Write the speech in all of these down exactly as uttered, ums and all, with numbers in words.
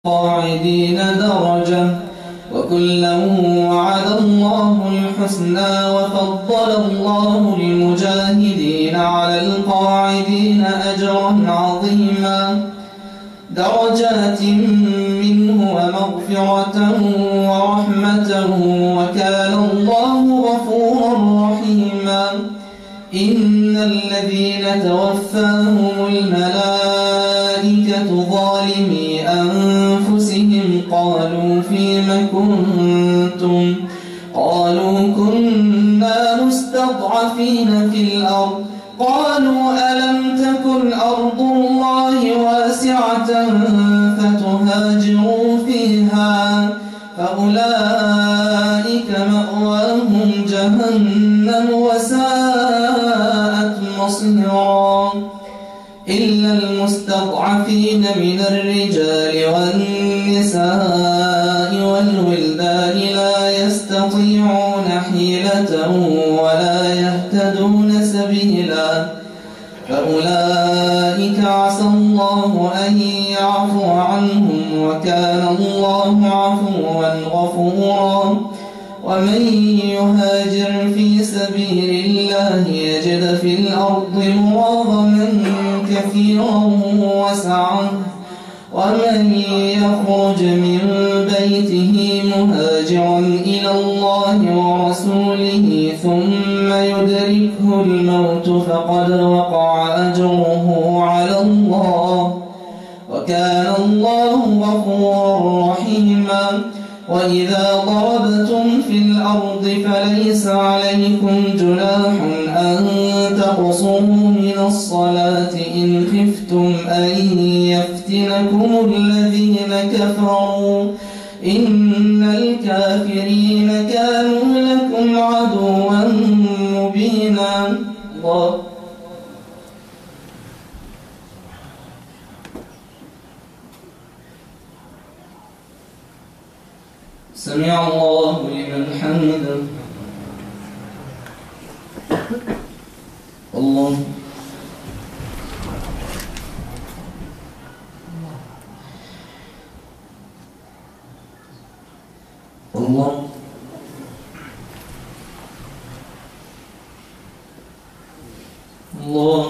القاعدين درجة وكلا وعد الله الحسنى وفضل الله المجاهدين على القاعدين أجرا عظيما درجات منه ومغفرة ورحمة وكان الله غفورا رحيما إن الذين توفاهم الملائكة ظالمي أنفسهم قالوا فيم كنتم قالوا كنا مستضعفين في الأرض قالوا ألم تكن أرض الله واسعة فتهاجروا فيها فأولئك مأواهم جهنم وساءت مصيرا إلا المستضعفين من الرجال والنساء والولدان لا يستطيعون حيلة ولا يهتدون سبيلا فأولئك عسى الله أن يعفو عنهم وكان الله عفوا غفورا ومن يهاجر في سبيل الله يجد في الأرض مراغما كثيرا وسعة ومن يخرج من بيته مهاجرا إلى الله ورسوله ثم يدركه الموت فقد وقع أجره على الله وكان الله غفورا رحيما وإذا ضربتم في الأرض فليس عليكم جناح أن تقصروا من الصلاة إن خفتم أن يفتنكم الذين كفروا إن الكافرين كانوا لكم عدوا مبينا الله سمع الله لمن حمده الله الله الله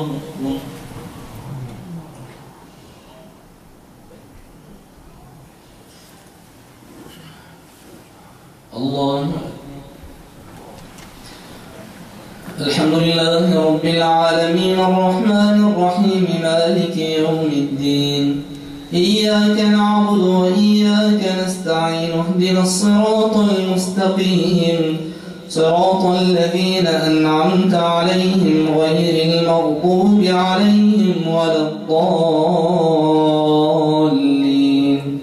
الله الحمد لله رب العالمين الرحمن الرحيم مالك يوم الدين إياك نعبد وإياك نستعين اهدنا الصراط المستقيم صراط الذين أنعمت عليهم غير المغضوب عليهم ولا الضالين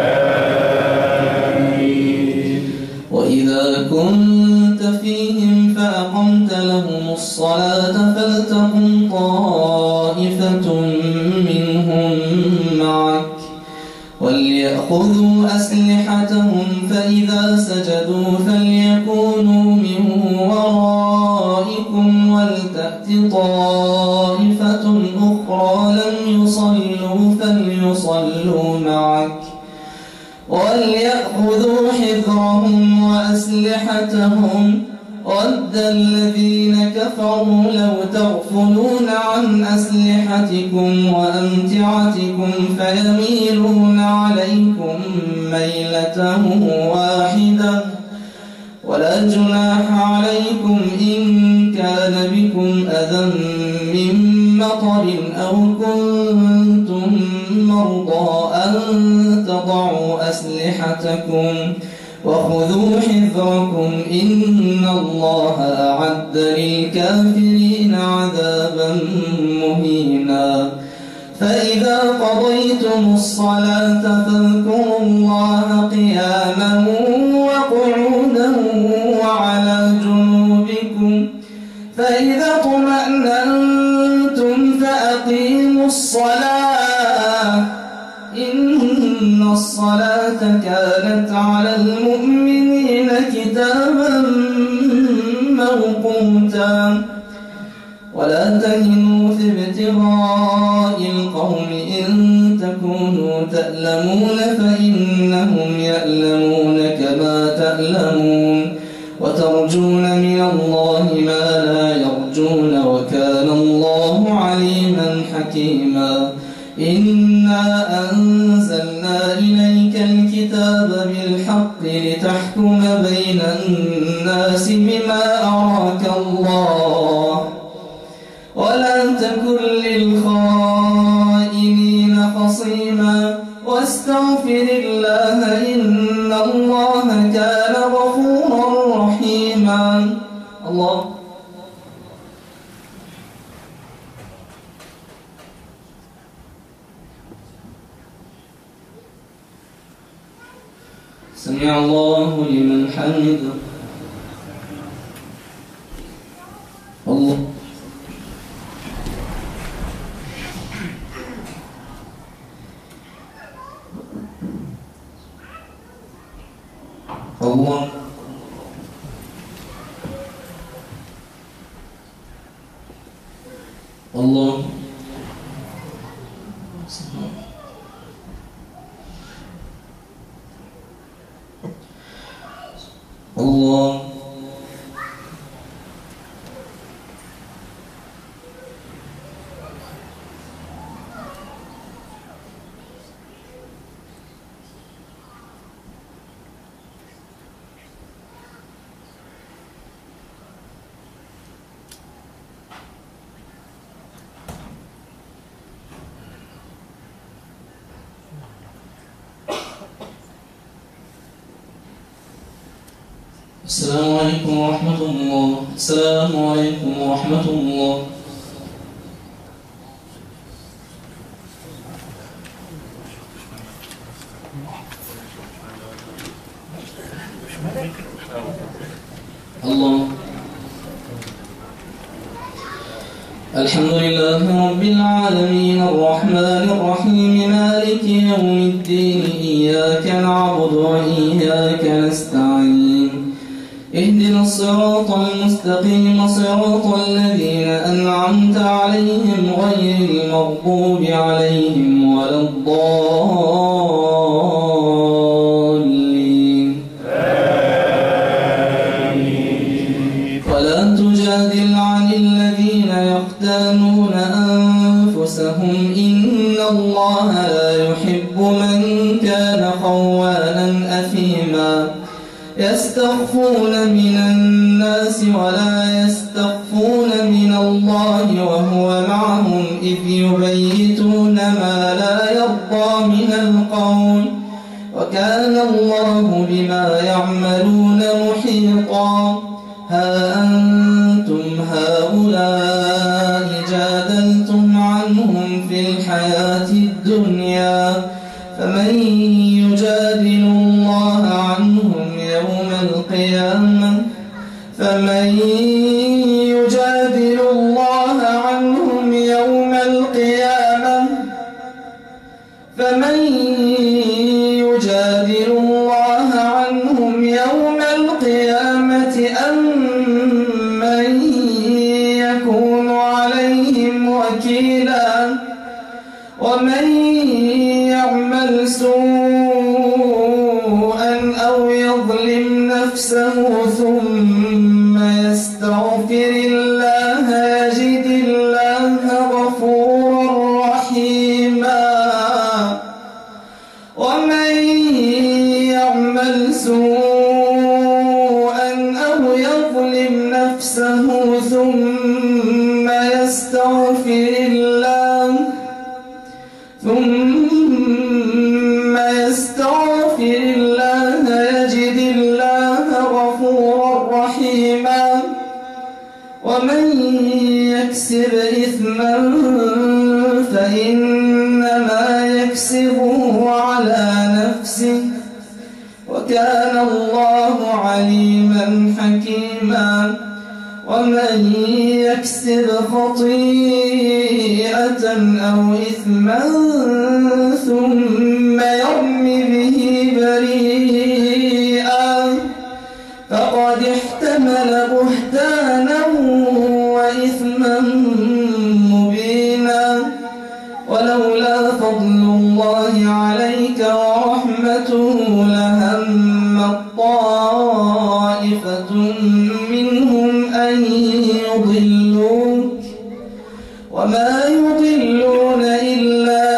آمين وإذا كنت فيهم فأقمت لهم الصلاة فلتقم طائفة منهم معك وليأخذوا أسلحتهم فإذا سجدوا فليكونوا من ورائكم ولتأت طائفة أخرى لم يصلوا فليصلوا معك وليأخذوا حذرهم وأسلحتهم ود الذين كفروا لو تغفلون عن أسلحتكم وأمتعتكم فيميلون عليكم ميلة واحدة ولا جناح عليكم إن كان بكم أذى من مطر أو كنتم مرضى أن تضعوا أسلحتكم وخذوا حذركم إن الله أعد للكافرين عذابا مهينا فإذا قضيتم الصلاة فاذكروا الله قياما وقعودا وعلى جنوبكم فإذا اطمأننتم فأقيموا الصلاة إن الصلاة كانت على المؤمنين كتابا موقوتا ولا تهنوا في ابتغاء القوم إن تكونوا تألمون فإن إنهم يألمون كما تألمون وترجون من الله ما لا يرجون وكان الله عليما حكيما إنا أنزلنا إليك الكتاب بالحق لتحكم بين الناس بما أراك الله ولا تكن للخائنين خصيما واستغفر الله إن الله كان غفورا رحيما. الله سمع الله لمن حمده. الله الله الله الله السلام عليكم ورحمة الله. السلام عليكم ورحمة الله. الله الحمد لله رب العالمين الرحمن الرحيم مالك يوم الدين إياك نعبد وإياك نستعين اهدنا الصراط المستقيم صراط الذين أنعمت عليهم غير المغضوب عليهم ولا الضالين آمين. ولا تجادل عن الذين يختانون أنفسهم إن الله لا يحب من كان خوانا أثيما يستخفون من الناس ولا يستخفون من الله وهو معهم إذ يبيتون ما لا يرضى من القول وكان الله بما يعملون محيطا. ها أنتم هؤلاء جادلتم عنهم في الحياة الدنيا فمن يجادل الله عنهم يوم القيامة فمن يجادل الله عنهم يوم القيامة فمن يجادل الله عنهم يوم القيامة أم من يكون عليهم وكيلا ومن يعمل سوءا أو يظلم نفسه ثم يستغفر الله يجد الله غفورا رحيما ومن يعمل سوءا أو يظلم نفسه ثم يستغفر الله ثم يستغفر الله يجد الله غفورا رحيما ومن يكسب إثما فإنما يكسبه على نفسه وكان الله عليما حكيما. ومن يكسب خطيئة أو إثما ثم يرم به بريئا فقد احتمل بهتانا وإثما مبينا. ولولا فضل الله عليك ورحمته فعلته لهمت طائفة منهم أن يضلوك وما يضلون إلا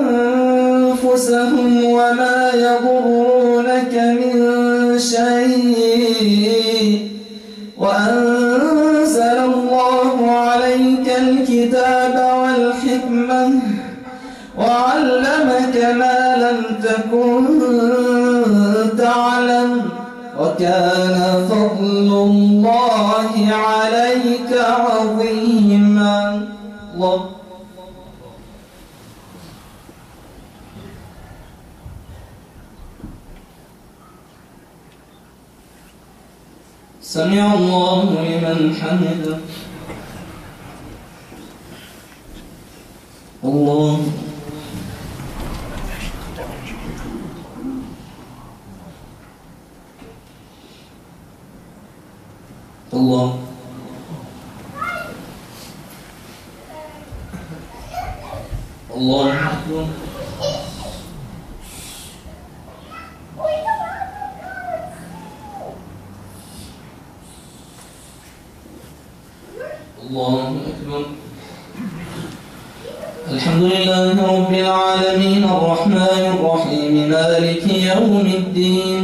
أنفسهم وما يضرونك من شيء وأنزل الله عليك الكتاب والحكمة وعلمك ما لم تكن تعلم وكان فضل الله عليك عظيما. الله سمع الله لمن حمده. الله الله الله أكبر. الله أكبر. الحمد لله رب العالمين الرحمن الرحيم مالك يوم الدين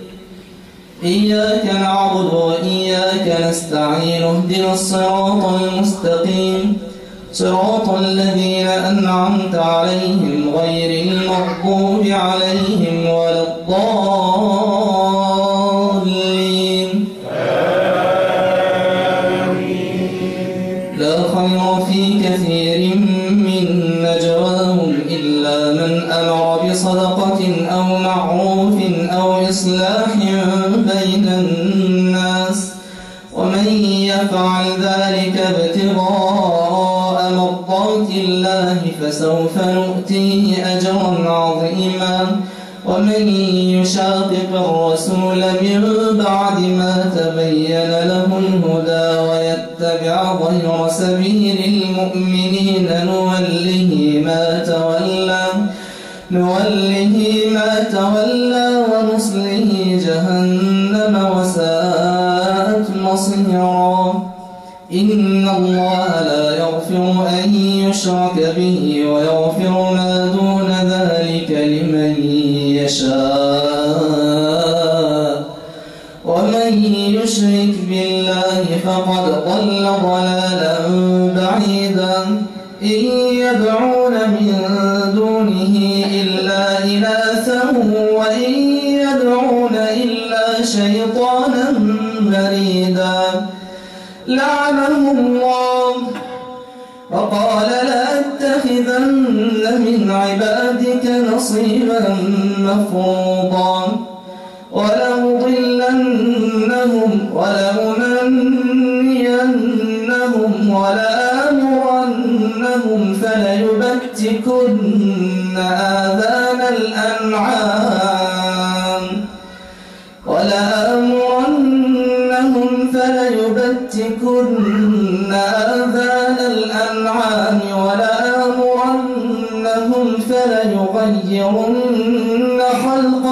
إياك نعبد وإياك نستعين اهدنا الصراط المستقيم صراط الذين أنعمت عليهم غير المغضوب عليهم ولا الضالين. لا خير في كثير من نجواهم إلا من أمر بصدقة أو معروف أو إصلاح بين الناس ومن يفعل ذلك ابتغاء مرضات الله فسوف نؤتيه أجرا عظيما ومن يشاقق الرسول من بعد ما تبين له الهدى ويتبع غير سبيل المؤمنين نوله ما تولى نوله ما تولى ونصله جهنم وساءت مصيرا. إن الله لا يغفر أن يشرك به ويغفر ما دون ذلك لمن يشاء ومن يشرك بالله فقد ضل ضلالا بعيدا. إن يدعون من دونه إلا إناثا وإن يدعون إلا شيطانا مريدا لعنه الله وقال لأتخذن من عبادك نصيبا مفروضا ولأضلنهم ولأمنينهم ولآمرنهم فليبتكن آذان الأنعام ولآمرنهم فليبتكن آذان الأنعام ولآمرنهم فليغيرن خلق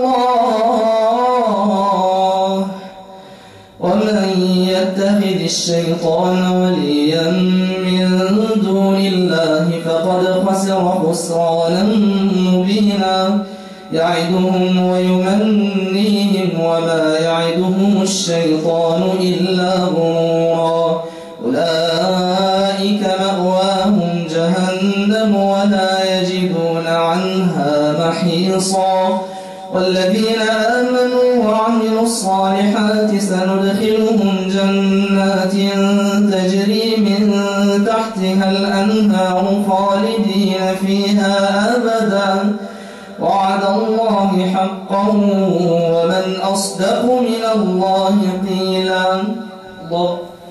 الله ومن يتخذ الشيطان وليا من دون الله فقد خسر خسرانا مبينا. يعدهم ويمنيهم وما يعدهم الشيطان إلا غرورا. أولئك مأواهم جهنم ولا يجدون عنها محيصا. والذين آمنوا وعملوا الصالحات سندخلهم جنات تجري من تحتها الأنهار خالدين فيها أبدا وعد الله حقا ومن أصدق من الله قيلا. الله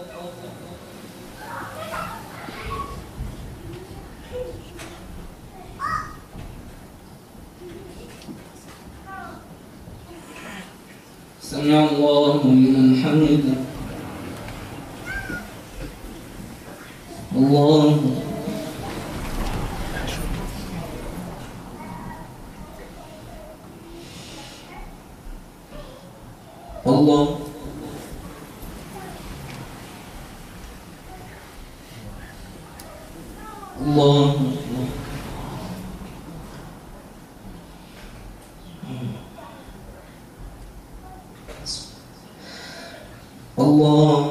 سمع الله لمن حمده. الله الله الله الله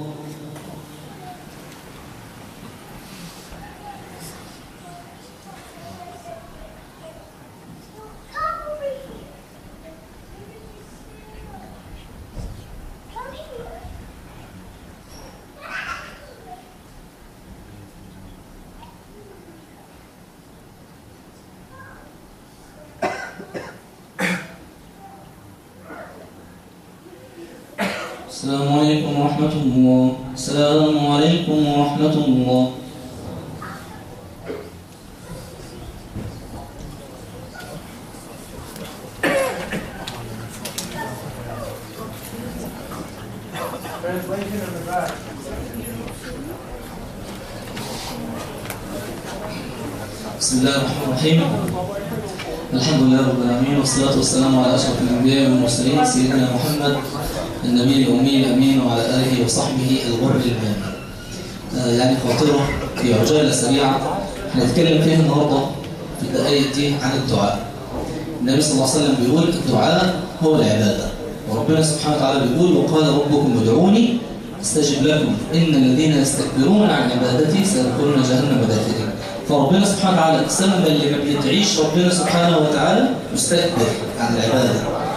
السلام عليكم ورحمة الله. السلام عليكم ورحمة الله. بسم الله الرحمن الرحيم. الحمد لله رب العالمين، والصلاة والسلام على أشرف الأنبياء والمرسلين سيدنا محمد النبي الأمي الأمين وعلى آله وصحبه الغر الميامين. آه يعني خاطرة في عجالة سريعة هنتكلم فيها النهارده في الدقائق دي عن الدعاء. النبي صلى الله عليه وسلم بيقول الدعاء هو العبادة، وربنا سبحانه وتعالى بيقول وقال ربكم ادعوني استجب لكم إن الذين يستكبرون عن عبادتي سيدخلون جهنم داخلين. فربنا سبحانه وتعالى سمى اللي ما بيدعيش ربنا سبحانه وتعالى مستكبر عن العبادة.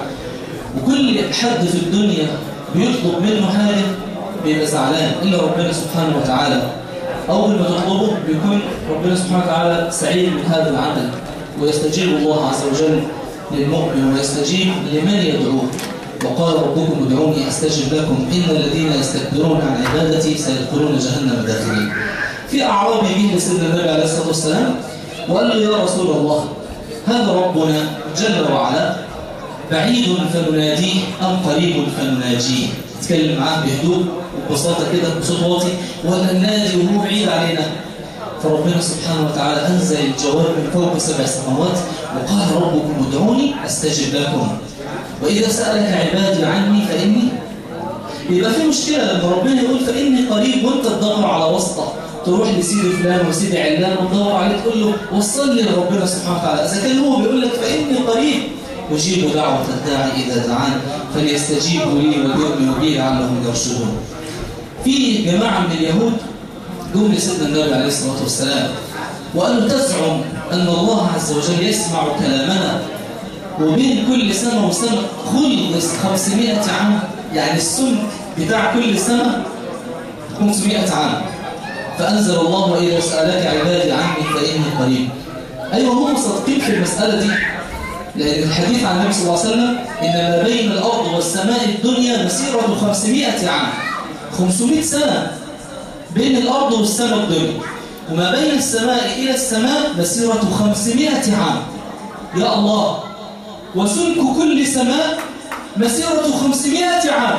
وكل حد في الدنيا بيطلب منه حاجة بيبقى زعلان إلا ربنا سبحانه وتعالى. أول ما تطلبه بيكون ربنا سبحانه وتعالى سعيد من هذا العمل، ويستجيب الله عز وجل للمؤمن ويستجيب لمن يدعوه. وقال ربكم ادعوني أستجب لكم إن الذين يستكبرون عن عبادتي سيدخلون جهنم داخلين. في أعرابي جه لسيدنا النبي عليه الصلاة والسلام وقال له يا رسول الله هذا ربنا جل وعلا بعيد فنناديه أم قريب فنناجيه؟ تتكلم معاه بهدوء وببساطة كده بصوت واطي ولا ننادي وهو بعيد علينا؟ فربنا سبحانه وتعالى أنزل الجواب من فوق سبع سماوات وقال ربكم ادعوني أستجب لكم وإذا سألك عبادي عني فإني. يبقى في مشكلة لما ربنا يقول فإني قريب وأنت تدور على واسطة، تروح لسيدي فلان وسيدي علان وتدور عليه تقول له وصل لي لربنا سبحانه وتعالى. إذا كان هو بيقول لك فإني قريب أجيب دعوة الداعي إذا دعان فليستجيبوا لي وليؤمنوا بي لعلهم يرشدون. في جماعة من اليهود جم لسيدنا النبي عليه الصلاة والسلام وقالوا تزعم أن الله عز وجل يسمع كلامنا وبين كل سنة وسنة خلص خمسمائة عام، يعني السمك بتاع كل سنة خمسمائة عام. فأنزل الله وإذا سألك عبادي عني فإني قريب. أيوة هم صادقين في المسألة دي، لأن الحديث عن النبي صلى الله عليه وسلم إن ما بين الأرض والسماء الدنيا مسيرة خمسمائة عام، خمسمائة سنة بين الأرض والسماء الدنيا، وما بين السماء إلى السماء مسيرة خمسمائة عام. يا الله، وسلك كل سماء مسيرة خمسمائة عام،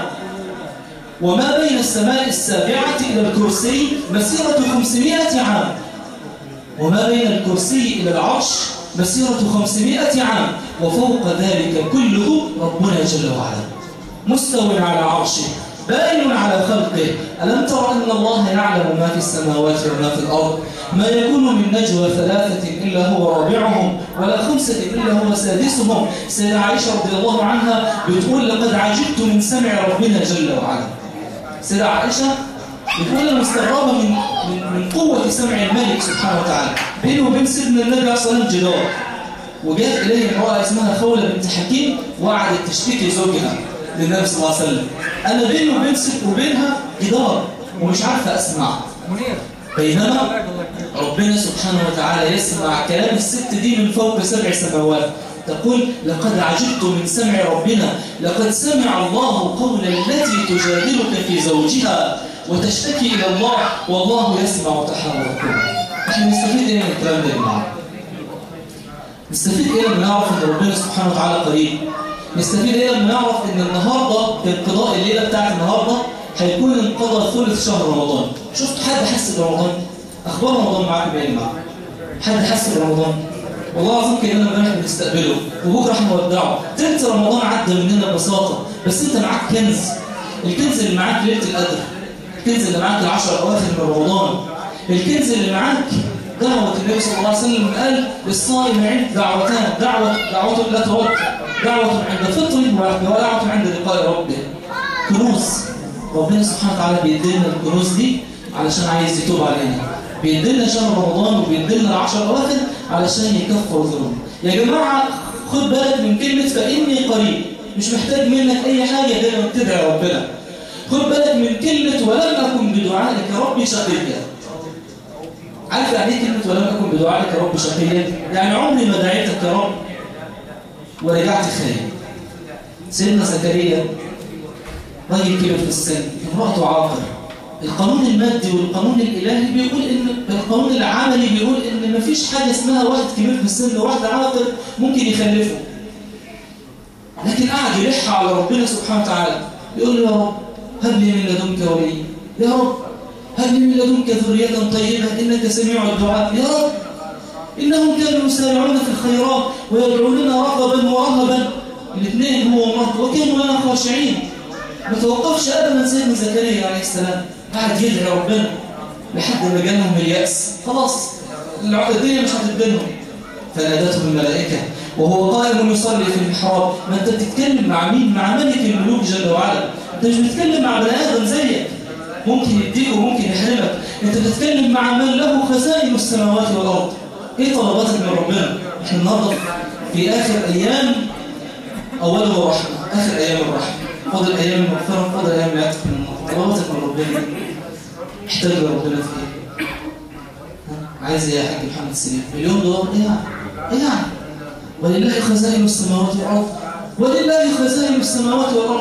وما بين السماء السابعة إلى الكرسي مسيرة خمسمائة عام، وما بين الكرسي إلى العرش مسيرة خمسمائة عام، وفوق ذلك كله ربنا جل وعلا مستو على عرشه بائن على خلقه. ألم تر أن الله يعلم ما في السماوات وما في الأرض؟ ما يكون من نجوى ثلاثة إلا هو رابعهم ولا خمسة إلا هو سادسهم. سيدة عائشة رضي الله عنها بتقول لقد عجبت من سمع ربنا جل وعلا. سيدة عائشة بتقول أنا مستغربة من, من, من قوة سمع الملك سبحانه وتعالى. بينه وبين سيدنا النبي عليه الصلاة والسلام جدار، وجاءت إليه امرأة اسمها خولة بنت حكيم وقعدت تشتكي زوجها للنبي صلى الله عليه وسلم. أنا بيني وبين وبينها جدار ومش عارفة أسمع، بينما ربنا سبحانه وتعالى يسمع كلام الست دي من فوق سبع سماوات. تقول لقد عجبت من سمع ربنا، لقد سمع الله قول التي تجادلك في زوجها وتشتكي إلى الله والله يسمع تحاوركم. احنا نستفيد ايه من الكلام ده يا جماعه؟ نستفيد ايه لما نعرف ان ربنا سبحانه وتعالى قريب؟ نستفيد ايه لما نعرف ان النهارده في انقضاء الليله بتاعت النهارده هيكون انقضى ثلث شهر رمضان. شفت حد حس برمضان؟ اخبار رمضان معاكم ايه يا جماعه؟ حد حس برمضان؟ والله العظيم كأننا امبارح بنستقبله وبكره احنا نودعه. تلت رمضان عدى مننا ببساطه، بس انت معاك كنز. الكنز اللي معاك ليله القدر، الكنز اللي معاك العشر اواخر من رمضان، الكنز اللي معاك دعوه النبي صلى الله عليه وسلم قال للصائم عند دعوتان، دعوه دعوه لا ترد، دعوه عند فطره ودعوه عند لقاء ربه. كنوز ربنا سبحانه وتعالى بيدينا الكنوز دي علشان عايز يتوب علينا، بيدينا شهر رمضان وبيدينا العشر اواخر علشان يكفر ذنوبنا. يا جماعه خد بالك من كلمه فاني قريب، مش محتاج منك اي حاجه غير انك تدعي ربنا. خد بالك من كلمه ولم اكن بدعائك ربي شقيا. عارف يعني ايه كلمه ولم اكن بدعائك ربي شقيا؟ يعني عمري ما دعيتك يا رب ورجعت خايب. سيدنا زكريا راجل كبير في السن، امراته عاقر. القانون المادي والقانون الالهي بيقول ان القانون العملي بيقول ان مفيش حاجه اسمها واحد كبير في السن وواحد عاقر ممكن يخلفه. لكن قعد يلح على ربنا سبحانه وتعالى يقول له يا رب هب لي من لدنك ولي، يا رب هب لي من لدنك ذريه طيبه انك سميع الدعاء، يا رب انهم كانوا يسارعون في الخيرات ويدعوننا رغبا ورهبا. الاثنين هو ومراته وكانوا لنا خاشعين. ما توقفش ابدا سيدنا زكريا عليه السلام، قعد يدعي ربنا لحد ما جالهم اليأس، خلاص الدنيا مش هتدينهم. فنادته الملائكة وهو قائم يصلي في المحراب. ما انت بتتكلم مع مين؟ مع ملك الملوك جل وعلا. انت مش بتتكلم مع بني ادم زيك ممكن يديك وممكن يحرمك، انت بتتكلم مع من له خزائن السماوات والارض. ايه طلباتك من ربنا؟ احنا النهارده في اخر ايام اوله الرحمه، اخر ايام الرحمه، فاضل ايام المغفره، فاضل ايام العتق من النار. طلباتك من ربنا احتاج لربنا في ايه؟ عايز ايه يا حاج محمد سليم؟ مليون دولار؟ ايه يعني؟ ايه يعني؟ ولله خزائن السماوات والارض، ولله خزائن السماوات والارض.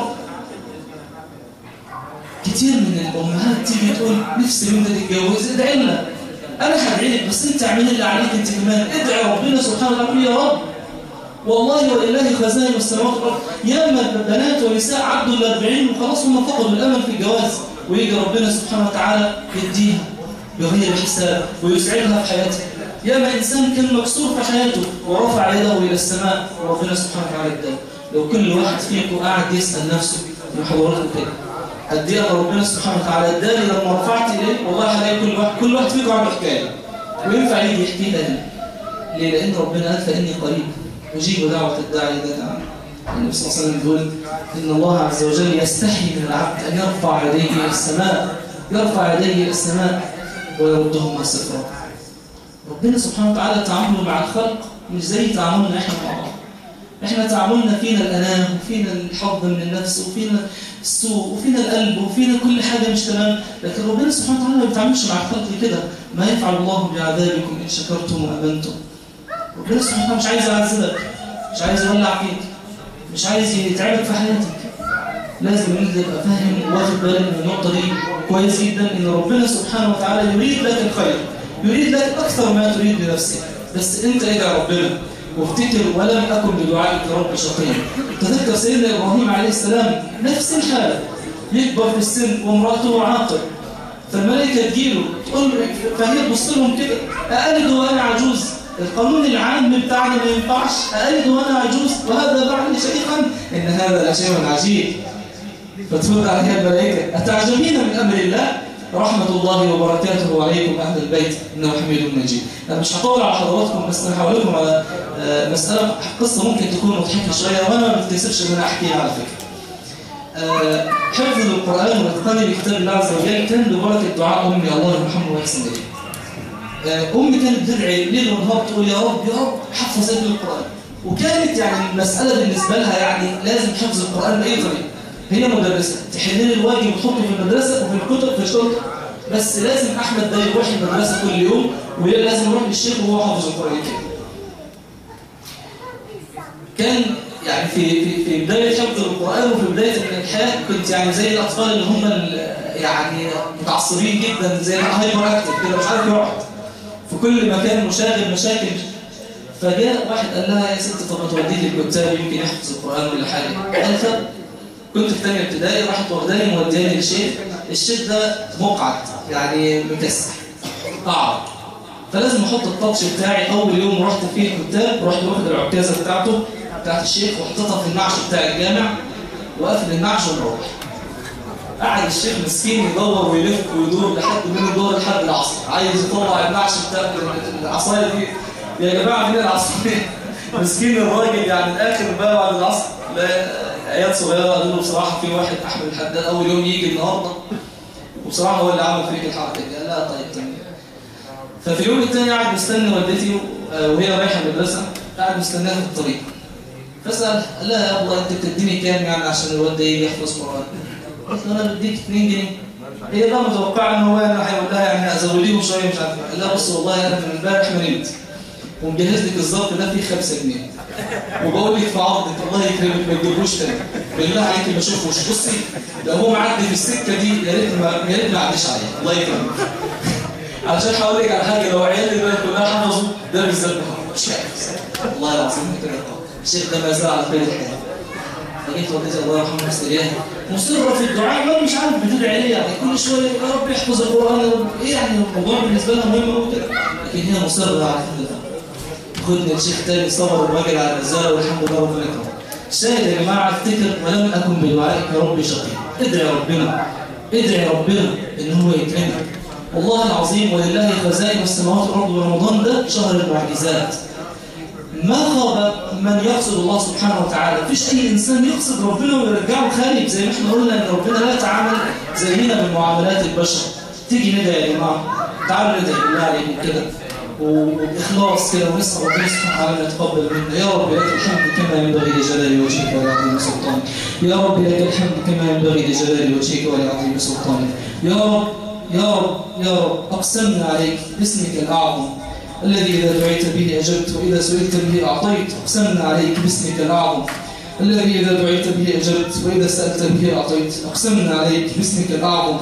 كتير من الامهات تيجي تقول نفسي بنتك تتجوز، ادعي لنا. انا هدعي لك بس انت اعملي اللي عليك انت كمان، ادعي ربنا سبحانه وتعالى يا رب والله ولله خزائن السماوات والارض. ياما بنات ونساء عدوا الأربعين وخلاص هم فقدوا الامل في الجواز، ويجي ربنا سبحانه وتعالى يديها بغير حساب ويسعدها في حياتها. ياما انسان كان مكسور في حياته ورفع يده الى السماء وربنا سبحانه وتعالى اداه. لو كل واحد فيكم قاعد يسال نفسه محاضرته كده قد ايه ربنا سبحانه وتعالى اداني لما رفعت اليه، والله هلاقي كل واحد كل واحد فيكم عنده حكايه وينفع يجي يحكيها لي. ليه؟ لان ربنا قال فاني قريب أجيب دعوة الداعي إذا دعاني. النبي صلى الله عليه وسلم يقول إن الله عز وجل يستحي من العبد أن يرفع يديه إلى السماء، يرفع يديه إلى السماء ويردهما صفرا. ربنا سبحانه وتعالى تعامله مع الخلق مش زي تعاملنا إحنا مع بعض. إحنا تعاملنا فينا الأنام وفينا الحظ من النفس وفينا السوء وفينا القلب وفينا كل حاجة مش تمام، لكن ربنا سبحانه وتعالى ما بيتعاملش مع الخلق كده. ما يفعل الله بعذابكم إن شكرتم وأمنتم. ربنا سبحانه وتعالى مش عايز يعذبك، مش عايز يولع فيك، مش عايز يتعبك في حياتك. لازم انت تبقى فاهم واخد بالك من النقطه دي كويس جدا، ان ربنا سبحانه وتعالى يريد لك الخير، يريد لك اكثر ما تريد لنفسك، بس انت ادعي ربنا وافتكر ولم اكن بدعائك رب شقيا. تذكر سيدنا ابراهيم عليه السلام نفس الحاله، يكبر في السن وامراته عاقر، فالملائكه تجيله تقول فهي تبص لهم كده أألد وانا عجوز؟ القانون العام بتاعنا ما ينفعش، أألد وانا عجوز وهذا بعد شيخا ان هذا لشيء عجيب. فترد عليها الملائكه اتعجبين من امر الله؟ رحمه الله وبركاته عليكم اهل البيت انه حميد مجيد. انا مش هطول على حضراتكم بس انا هقول لكم على مساله قصه ممكن تكون مضحكه شويه وانا ما بتكسفش ان انا احكيها على فكره. حفظ القران والاتقان بكتاب الله عز وجل كان ببركه دعاء امي الله يرحمها ويحسن اليه. أمي كانت تدعي ليل ونهار تقول يا رب يا رب حفظ ابن القرآن، وكانت يعني المسألة بالنسبة لها يعني لازم حفظ القرآن بأي طريقة. هي مدرسة تحل لي الواجب وتحطه في المدرسة وفي الكتب في الشرطة، بس لازم أحمد ده يروح المدرسة كل يوم ولازم يروح للشيخ وهو حافظ القرآن كده. كان يعني في في في بداية حفظ القرآن وفي بداية الحياة كنت يعني زي الأطفال اللي هم يعني متعصبين جدا زي هايبر أكتف كده مش عارف يقعد في كل مكان مشاغل مشاكل. فجاء واحد قال لها يا ست طب ما توديه للكتاب يمكن يحفظ القرآن ولا حاجة. قالت كنت في ثانيه ابتدائي، راحت واخداني مودياني للشيخ. الشيخ ده مقعد يعني مكسح قاعد فلازم احط التاتش بتاعي. اول يوم رحت فيه الكتاب رحت واخد العكازه بتاعته بتاعت الشيخ وحطيتها في النعش بتاع الجامع وقفل النعش ونروح. قعد الشيخ مسكين يدور ويلف ويدور لحد من الدور لحد العصر عايز يطلع النعش بتاع العصايه دي. يا جماعه فين العصايه؟ مسكين الراجل يعني الاخر بقى بعد العصر عيال صغيره قالوا له بصراحه في واحد احمد الحداد اول يوم يجي النهارده وبصراحه هو اللي عمل فيك الحركه دي. قال لا طيب تمام. ففي اليوم الثاني قاعد مستني والدتي وهي رايحه المدرسه قاعد مستناها في الطريق. فاسال قال لها يا ابله انت بتديني كام يعني عشان الواد ده يجي يحفظ قران؟ قلت له انا بديك اتنين جنيه. هي بقى متوقعه ان هو انا هيقول لها يعني ازوديهم شويه مش عارف. قال لها بص والله انا من امبارح ما نمت ومجهز لك الظرف ده فيه خمسة جنيه وبقول لك في عرضك الله يكرمك ما تجيبوش تاني بالله عليك ما اشوفوش. بصي لو هو معدي في السكه دي يا ريت ما يا ريت ما عديش عليا الله يكرمك. علشان هقول لك على حاجه لو عيالي بقى كلها حفظوا ده بالذات مش عارف والله العظيم كده. الشيخ ده ما زال على خير الحال. فجيت والدتي الله يرحمها مستريحه مصره في الدعاء وانا مش عارف بتدعي ليه يعني كل شويه يا رب احفظ القران يا رب ايه يعني الموضوع بالنسبه لها مهم قوي كده لكن هي مصره على كده. خدني الشيخ تاني صبر الراجل على الرزاله والحمد لله ربنا يكرمه. الشاهد يا جماعه افتكر ولم اكن بدعائك يا رب شقي. ادعي ربنا ادعي ربنا ان هو يكرمك. والله العظيم ولله خزائن السماوات والارض ورمضان ده شهر المعجزات. ما خاب من يقصد الله سبحانه وتعالى. مفيش اي انسان يقصد ربنا ويرجعه خالد زي ما احنا قلنا ان ربنا لا يتعامل زينا من معاملات البشر. تيجي ندعي يا جماعه تعالوا ندعي بالله عليكم كده وبإخلاص كده ونسأل ربنا سبحانه وتعالى يتقبل منا. يا رب لك الحمد كما ينبغي لجلال وجهك ولعظيم سلطانك. يا رب لك الحمد كما ينبغي لجلال وجهك ولعظيم سلطانك. يا رب يا رب يا رب أقسمنا عليك باسمك الأعظم الذي إذا دعيت به أجبت وإذا سئلت به أعطيت. أقسمنا عليك باسمك الأعظم الذي إذا دعيت به أجبت وإذا سألت به أعطيت. أقسمنا عليك باسمك الأعظم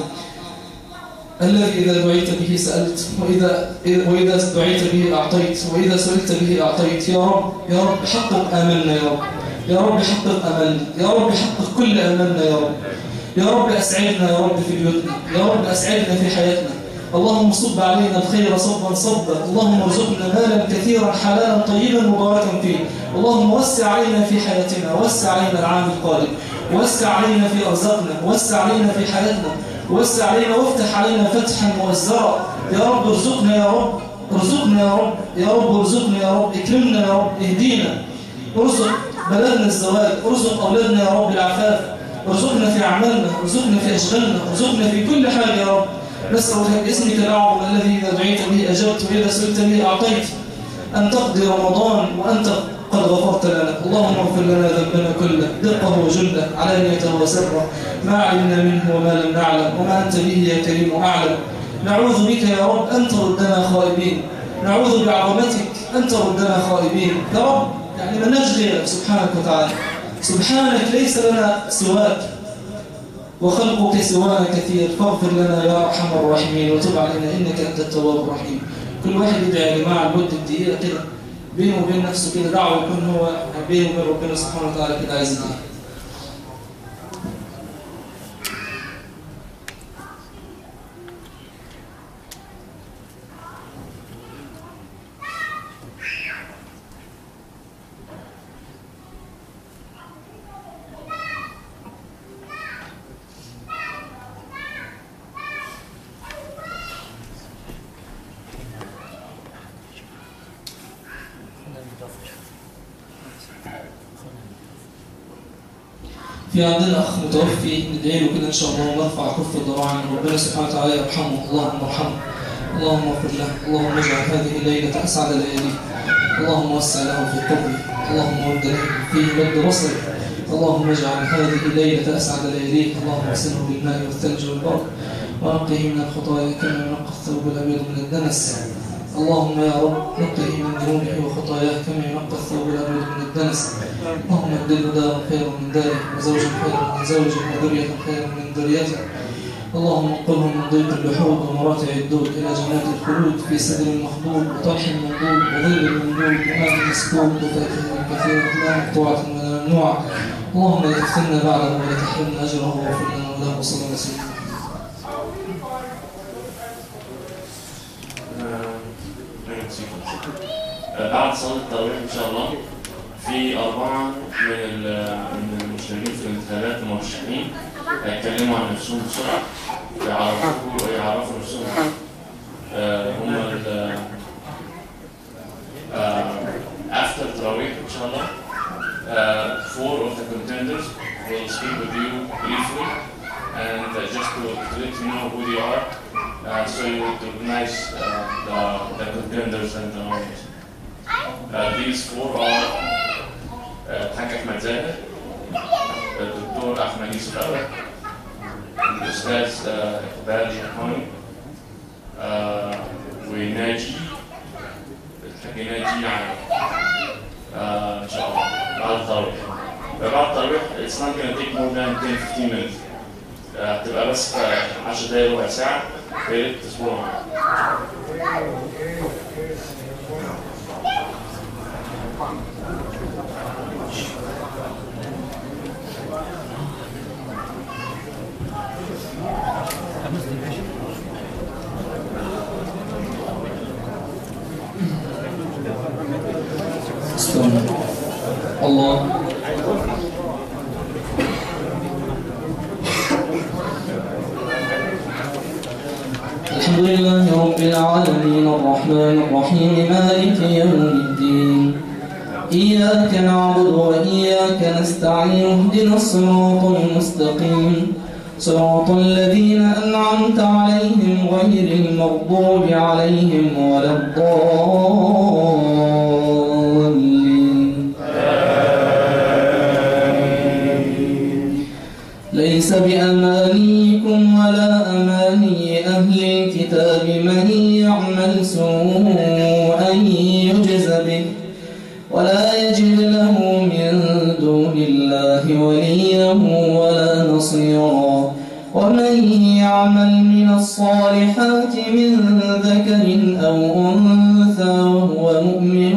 الذي إذا دعيت به سألت وإذا وإذا دعيت به أعطيت وإذا سئلت به أعطيت. يا رب يا رب حقق آملنا يا رب يا رب حقق أملنا يا رب حقق كل أملنا يا رب يا رب أسعدنا يا رب في بيوتنا يا رب أسعدنا في حياتنا. اللهم صب علينا الخير صبا صبا. اللهم ارزقنا مالا كثيرا حلالا طيبا مباركا فيه. اللهم وسع علينا في حياتنا وسع علينا العام القادم وسع علينا في أرزاقنا وسع علينا في حياتنا وسع علينا وافتح علينا فتحا مؤزرا. يا رب ارزقنا يا رب ارزقنا يا رب يا رب ارزقنا يا رب اكرمنا يا رب اهدينا. ارزق بلدنا الزواج ارزق أولادنا يا رب العفاف. ارزقنا في أعمالنا ارزقنا في أشغالنا ارزقنا في كل حاجة يا رب. نسألك باسمك الأعظم الذي إذا دعيت به أجبت وإذا سئلت به أعطيت أن تقضي رمضان وأنت قد غفرت لنا. اللهم اغفر لنا ذنبنا كله دقه وجله علانيته وسره ما علمنا منه وما لم نعلم وما أنت به يا كريم أعلم. نعوذ بك يا رب أن تردنا خائبين. نعوذ بعظمتك أن تردنا خائبين يا رب. يعني ما نجري سبحانك وتعالى. سبحانك ليس لنا سواك وخلقك سوانا كثير فاغفر لنا يا أرحم الراحمين وتب علينا إنك أنت التواب الرحيم. كل واحد يدعي يا جماعة لمدة دقيقة كده بينه وبين نفسه كده دعوة يكون هو بينه وبين ربنا سبحانه وتعالى كده عايز يدعي. في عندنا أخ متوفي ندعي له كده إن شاء الله ونرفع كف الضراعة عن ربنا سبحانه وتعالى يرحمه. اللهم ارحمه اللهم اغفر له. اللهم اجعل هذه الليلة أسعد لياليه. اللهم وسع له في قبره. اللهم ود له فيه مد بصره. اللهم اجعل هذه الليلة أسعد لياليه. اللهم اغسله بالماء والثلج والبرد ونقه من الخطايا كما ينقى الثوب الأبيض من الدنس. اللهم يا رب نقه من ذنوبه وخطاياه كما ينقى الثوب الأبيض من الدنس. اللهم ابدله دارا خيرا من داره وزوجا خيرا من زوجه وذرية خيرا من ذريته. اللهم انقلهم من ضيق اللحود ومراتع الدود إلى جنات الخلود في سدر مخضود وطرح منضود وظل ممدود وماء مسكوب وفاكهة كثيرة لا مقطوعة ولا ممنوعة. اللهم لا تفتنا بعده ولا تحرمنا أجره واغفر لنا وله وصلى الله عليه وسلم. بعد صلاة التراويح إن شاء الله في أربعة من من المشتركين في الانتخابات المرشحين هيتكلموا عن نفسهم بسرعة ويعرفوا ويعرفوا نفسهم. هم ال after التراويح إن شاء الله four of the contenders will speak with you briefly and uh, just to, to let you know who they are uh, so you would recognize uh, the, the contenders and the nominees. Uh, these four are الحاج أحمد زاهر، الدكتور أحمد يوسف أبا، الأستاذ إقبال يحاني، وناجي الحاج ناجي عامر. إن شاء الله بعد التراويح. بعد التراويح it's not gonna take more than ten to fifteen minutes. هتبقى بس عشر دقايق ربع ساعة، يا ريت تصبروا معانا. الله الحمد لله رب العالمين الرحمن الرحيم مالك يوم الدين إياك نعبد وإياك نستعين اهدنا الصراط المستقيم صراط الذين أنعمت عليهم غير المغضوب عليهم ولا الضالين. ليس بأمانيكم ولا أماني أهل الكتاب من يعمل سوءا يجز به ولا يجد له من دون الله وليا ولا نصيرا ومن يعمل من الصالحات من ذكر أو أنثى وهو مؤمن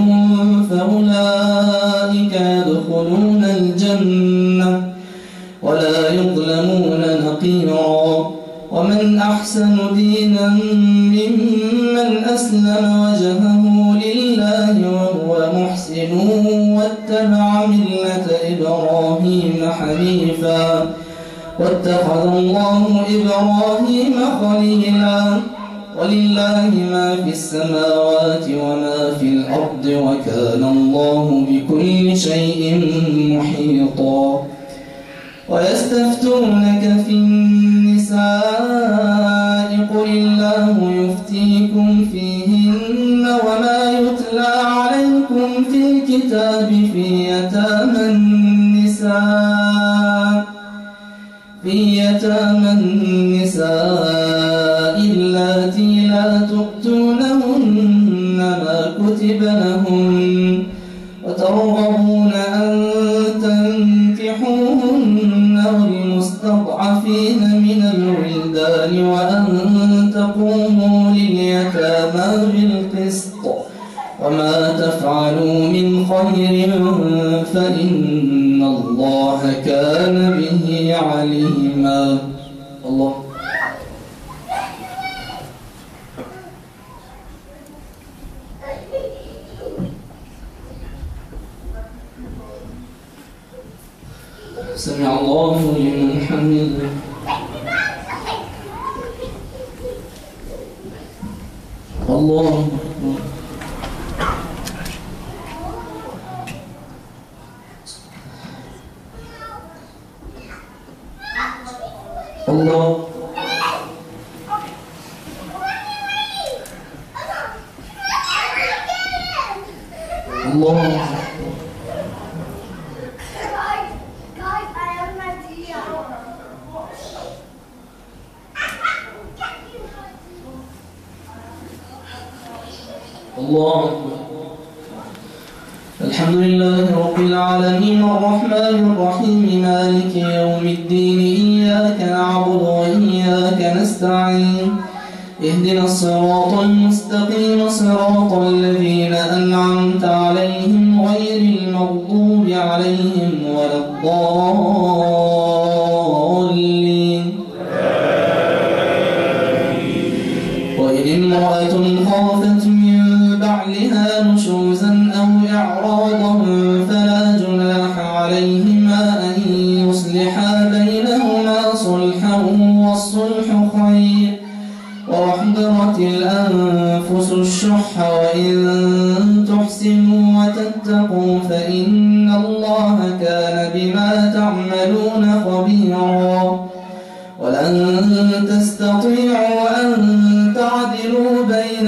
فأولئك يدخلون الجنة ولا يظلمون نقيرا ومن أحسن دينا ممن أسلم وجهه لله وهو محسن واتبع ملة إبراهيم حنيفا واتخذ الله إبراهيم خليلا ولله ما في السماوات وما في الأرض وكان الله بكل شيء محيطا. ويستفتونك في النساء قل الله يفتيكم فيهن وما يتلى عليكم في الكتاب في يتامى النساء في يتامى النساء اللاتي لا تؤتونهن ما كتب لهن وترغبون أن تنكحوهن والمستضعفين من الولدان وأن تقوموا لليتامى بالقسط وما تفعلوا من خير فإن الله كان به عليما. الله سمع الله لمن حمده. الله الله الله الله. الحمد لله رب العالمين الرحمن الرحيم مالك يوم الدين إياك نعبد وإياك نستعين اهدنا الصراط المستقيم صراط الذين أنعمت عليهم غير المغضوب عليهم ولا الضالين. وإن امرأة خافت من بعلها نشوزا فأصلحا بينهما صلحا والصلح خير وأحضرت الأنفس الشح وإن تحسنوا وتتقوا فإن الله كان بما تعملون خبيرا ولن تستطيعوا أن تعدلوا بين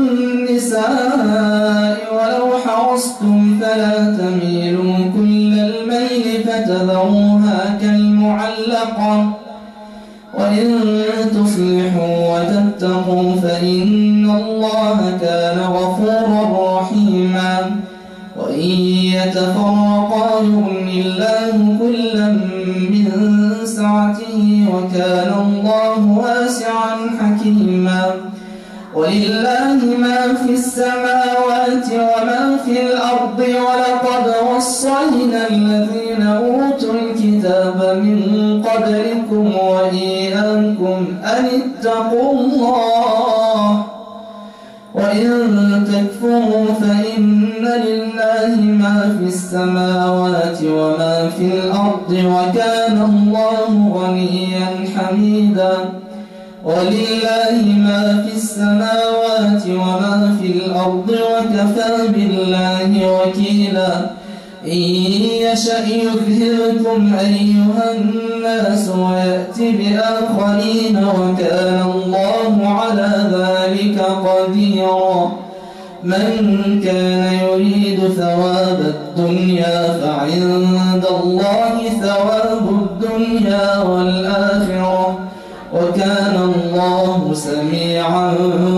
النساء ولو حرصتم فلا تميلوا كل الميل فتذروها كالمعلقة وإن تصلحوا وتتقوا فإن الله كان غفورا رحيما وإن يتفرقا يغن الله كلا من سعته وكان الله واسعا حكيما ولله ما في السماوات وما في الأرض ولقد وصينا الذين أوتوا الكتاب من قبلكم وإياكم أن اتقوا الله وإن تكفروا فإن لله ما في السماوات وما في الأرض وكان الله غنيا حميدا ولله ما في السماوات وما في الأرض وكفى بالله وكيلا إن يشأ يذهبكم أيها الناس ويأتي بآخرين وكان الله على ذلك قديرا من كان يريد ثواب الدنيا فعند الله ثواب الدنيا والآخرة وكان الله سميعا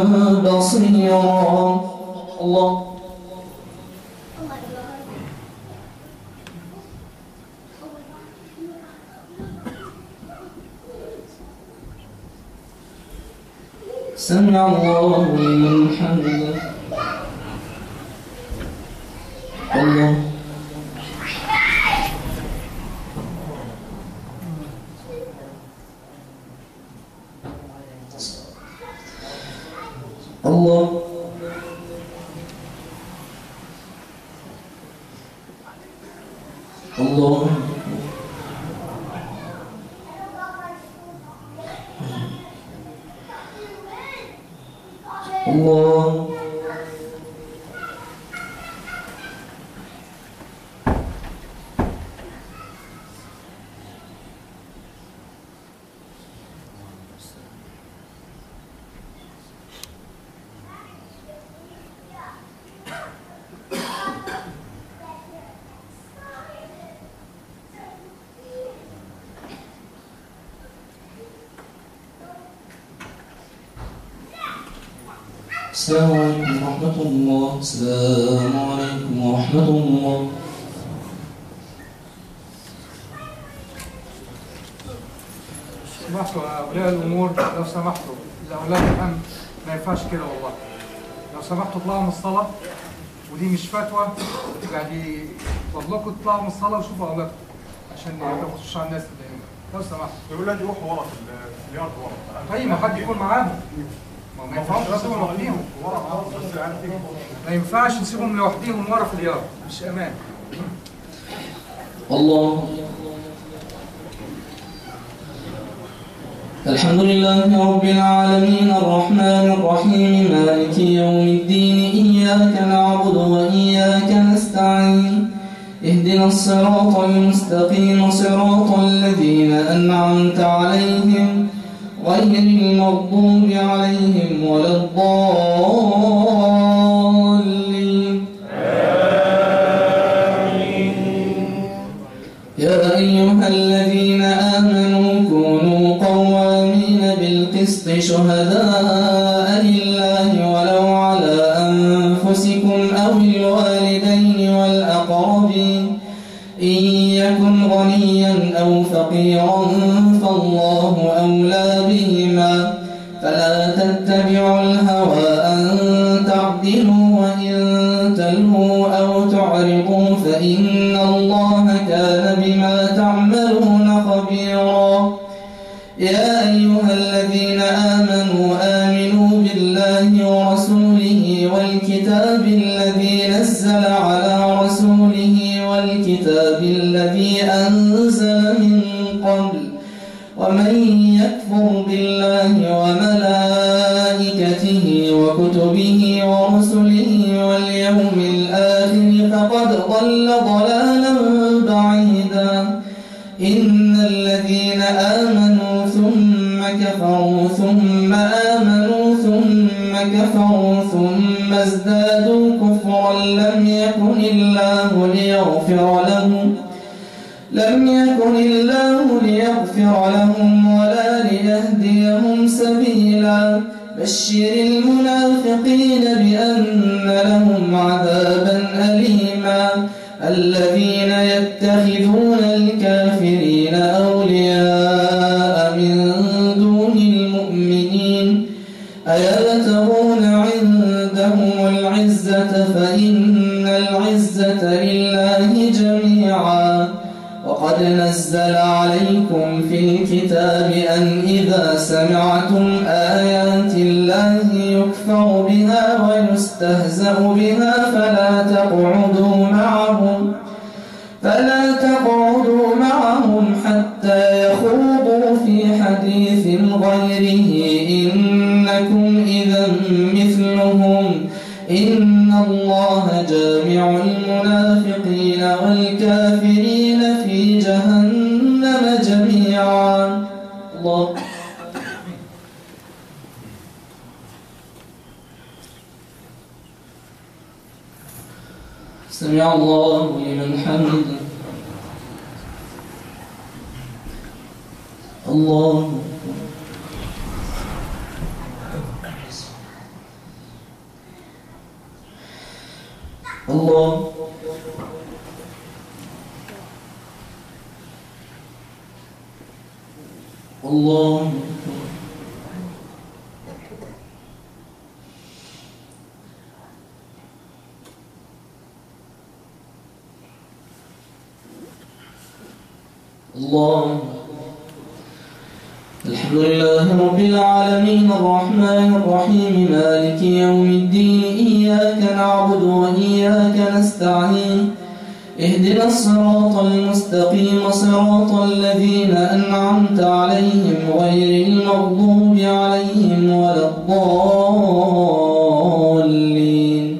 بصيرا الله سمع الله لمن حمده الله الله الله الله السلام عليكم ورحمة الله. السلام عليكم ورحمة الله. سمحتوا يا أولياء الأمور، لو سمحتوا الأولاد الأمن ما ينفعش كده والله. لو سمحتوا اطلعوا من الصلاة، ودي مش فتوى، يعني فضلكم اطلعوا من الصلاة وشوفوا أولادكم عشان ما تخشوش على الناس اللي هنا. لو سمحتوا. الأولاد يروحوا ورا في اليارد ورا. طيب ما حد يكون معاهم. ما ينفعش نسيبهم لوحديهم. ما ينفعش نسيبهم لوحديهم ورا في اليارد، مش أمان. الله. الحمد لله رب العالمين الرحمن الرحيم مالك يوم الدين إياك نعبد وإياك نستعين اهدنا الصراط المستقيم صراط الذين أنعمت عليهم غير المغضوب عليهم ولا الضالين آمين. يا أيها الذين آمنوا كونوا قوامين بالقسط شهداء لله ولو على أنفسكم أو الوالدين والأقربين إن يكن غنيا أو فقيرا فالله أولى بهما فلا تتبعوا الهوى أن تعدلوا وإن تلهوا أو تعرضوا فإن الله كان بما تعملون خبيرا. يا أيها الذين آمنوا آمنوا بالله ورسوله والكتاب الذي نزل على رسوله والكتاب الذي أنزل من قبل ومن يكفر بالله وملائكته وكتبه ورسله واليوم الآخر فقد ضل ضلالا بعيدا إن الذين آمنوا ثم كفروا ثم آمنوا ثم كفروا ثم ازدادوا كفرا لم يكن الله ليغفر لهم لم يكن الله ليغفر لهم ولا ليهديهم سبيلا بشر المنافقين بأن لهم عذابا أليما الذين يتخذون الكافرين أولياء من دون المؤمنين أيبتغون عندهم العزة فإن العزة لله جميعا وقد نزل عليكم في الكتاب أن إذا سمعتم آيات الله يكفر بها ويستهزأ بها فلا تقعدوا معهم فلا تقعدوا معهم حتى يخوضوا في حديث غيره إنكم إذا مثلهم إن الله جامع المنافقين والكافرين في جهنم جميعا الله سمع الله لمن حمده الله الله الله الله الحمد لله رب العالمين الرحمن الرحيم مالك يوم الدين إياك نعبد وإياك نستعين اهدنا الصراط المستقيم صراط الذين أنعمت عليهم غير المغضوب عليهم ولا الضالين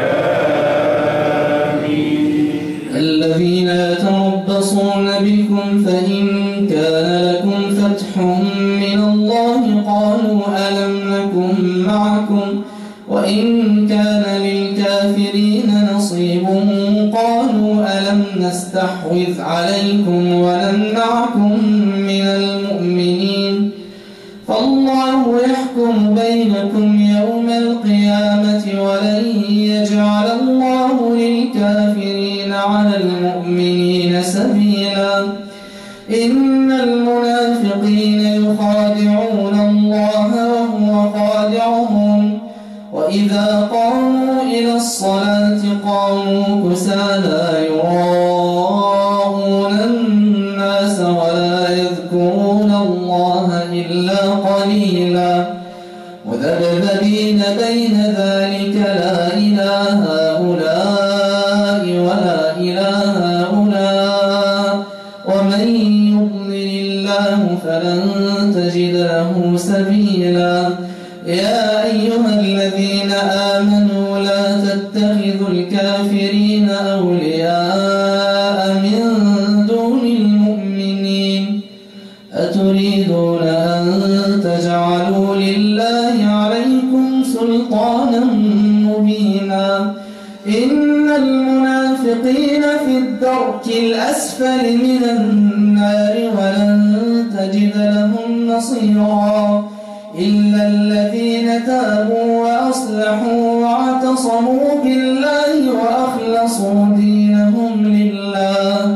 الذين يتربصون بكم فإن كان لكم فتح من الله قالوا ألم نكن معكم وإن كان للكافرين نصيب قالوا ألم نستحوذ عليكم ونمنعكم من المؤمنين فالله يحكم بينكم يوم القيامة ولن يجعل الله للكافرين على المؤمنين سبيلا إن المنافقين يخادعون الله وهو خادعهم وإذا قاموا إلى الصلاة قاموا كسالى يراءون الناس ولا يذكرون الله إلا قليلا مذبذبين بين ذلك لا إله هؤلاء ولا إله هؤلاء ومن يضلل الله فلن تجد له سبيلا يا أيها الذين آمنوا لا تتخذوا الكافرين أولياء من دون المؤمنين أتريدون أن تجعلوا لله عليكم سلطانا مبينا إن المنافقين في الدرك الأسفل من النار ولن تجد لهم نصيرا إلا الذين تابوا وأصلحوا واعتصموا بالله وأخلصوا دينهم لله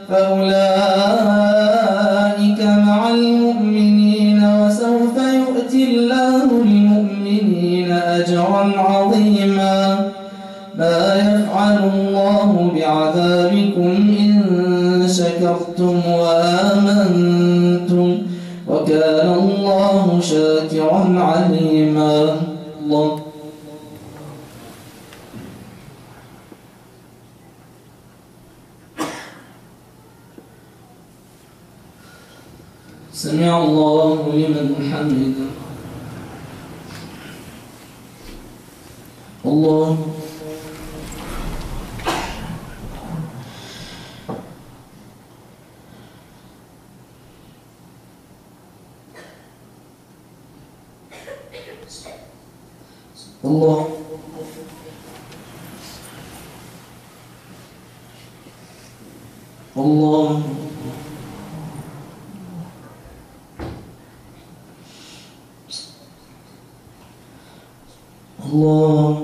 فأولئك مع المؤمنين وسوف يؤتي الله المؤمنين أجرا عظيما ما يفعل الله بعذابكم إن شكرتم وآمنتم وكان الله شاكرا عليما الله سمع الله لمن حمده. الله الله الله الله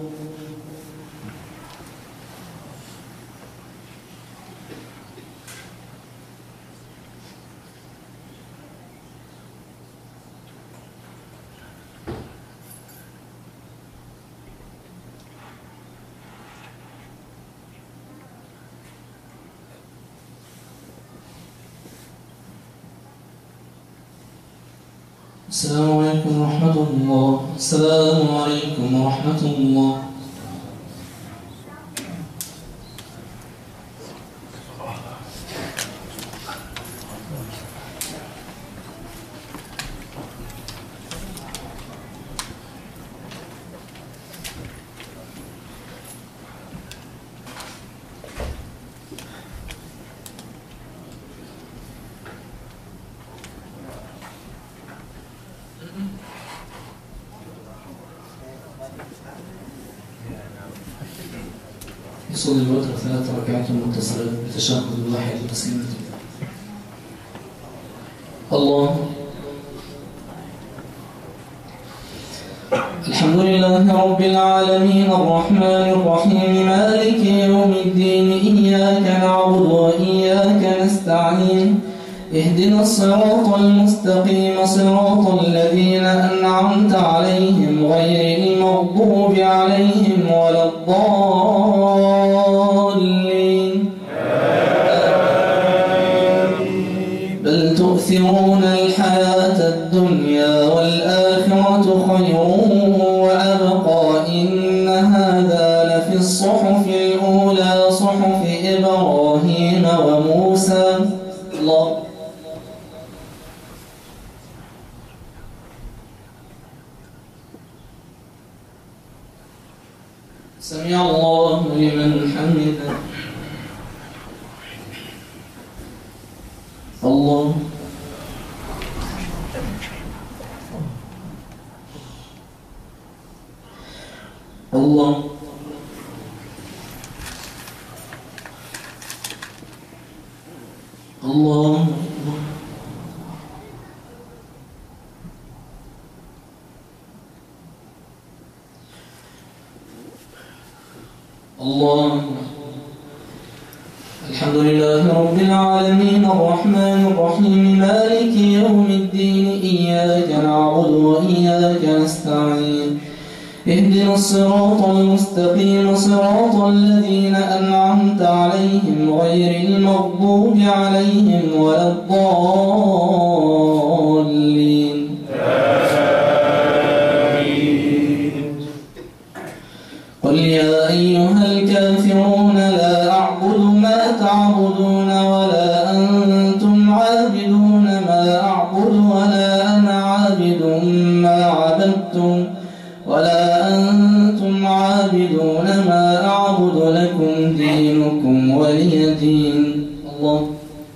السلام عليكم ورحمة الله. السلام عليكم ورحمة الله. يصلي الوتر ثلاث ركعات متصلات بتشهد الواحد وتسليمة. الله. الحمد لله رب العالمين الرحمن الرحيم مالك يوم الدين إياك نعبد وإياك نستعين اهدنا الصراط المستقيم صراط الذين أنعمت عليهم غير المغضوب عليهم ولا الضالين. بل تؤثرون الحياة الدنيا والآخرة خير وأبقى إن هذا لفي الصحف الأولى صحف إبراهيم وموسى. الله. سمع الله لمن حمده. الله. الله. الله. الله. الحمد لله رب العالمين الرحمن الرحيم مالك يوم الدين إياك نعبد وإياك نستعين اهدنا الصراط المستقيم صراط الذين أنعمت عليهم غير المغضوب عليهم ولا الضالين. قل يا أيها الكافرون لا أعبد ما تعبدون ولا أنتم عابدون ما أعبد ولا أنا عابد ما عبدتم ولا أنتم عابدون ما أعبد لكم دينكم ولي دين. الله.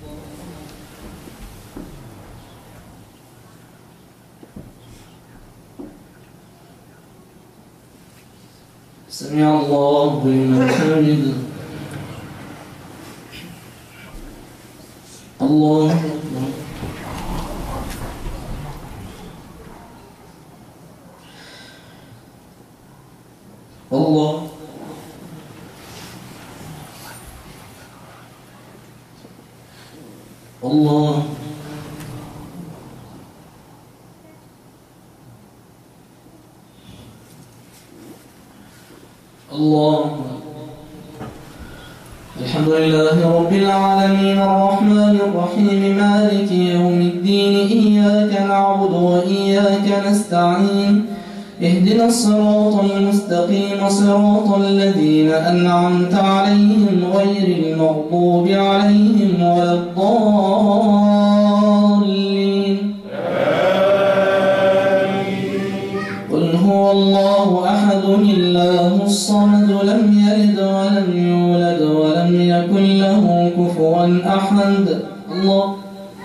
سمع الله لمن حمده. الله. الله. الله. الله. الحمد لله رب العالمين الرحمن الرحيم مالك يوم الدين إياك نعبد وإياك نستعين اهدنا الصراط المستقيم صراط الذين أنعمت عليهم غير المغضوب عليهم ولا الضالين. الله.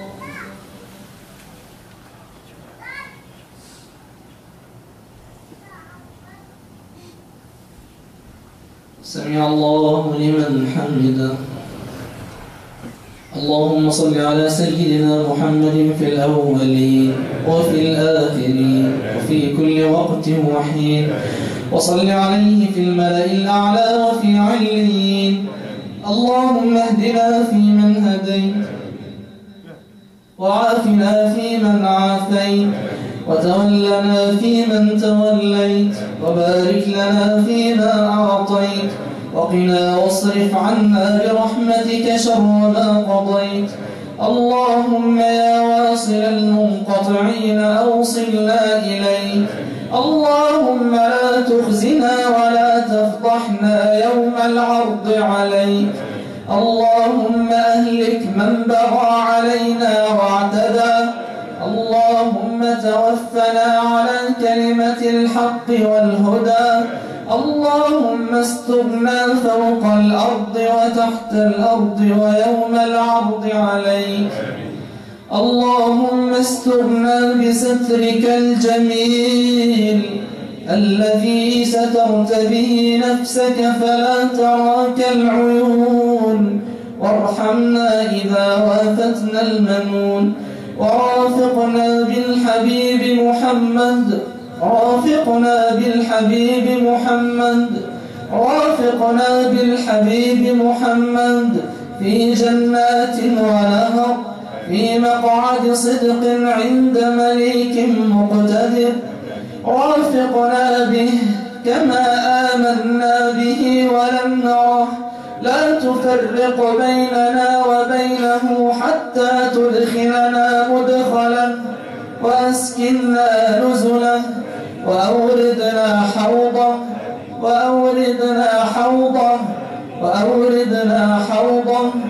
سمع الله لمن حمده. اللهم صل على سيدنا محمد في الأولين وفي الآخرين وفي كل وقت وحين، وصل عليه في الملأ الأعلى وفي عليين. اللهم اهدنا فيمن هديت، وعافنا فيمن عافيت، وتولنا فيمن توليت، وبارك لنا فيما أعطيت، وقنا واصرف عنا برحمتك شر ما قضيت. اللهم يا واصل المنقطعين أوصلنا إليك. اللهم لا تخزنا ولا تفضحنا يوم العرض عليك. اللهم أهلك من بغى علينا واعتدى. اللهم توفنا على كلمة الحق والهدى. اللهم استرنا فوق الأرض وتحت الأرض ويوم العرض عليك. اللهم استرنا بسترك الجميل الذي سترت به نفسك فلا تراك العيون، وارحمنا إذا وافتنا المنون. ورافقنا بالحبيب محمد رافقنا بالحبيب محمد رافقنا بالحبيب محمد في جنات ونهر، في مقعد صدق عند مليك مقتدر. رافقنا به كما آمنا به ولم نره، لا تفرق بيننا وبينه حتى تدخلنا مدخله، وأسكننا نزله، وأوردنا حوضه وأوردنا حوضه وأوردنا حوضه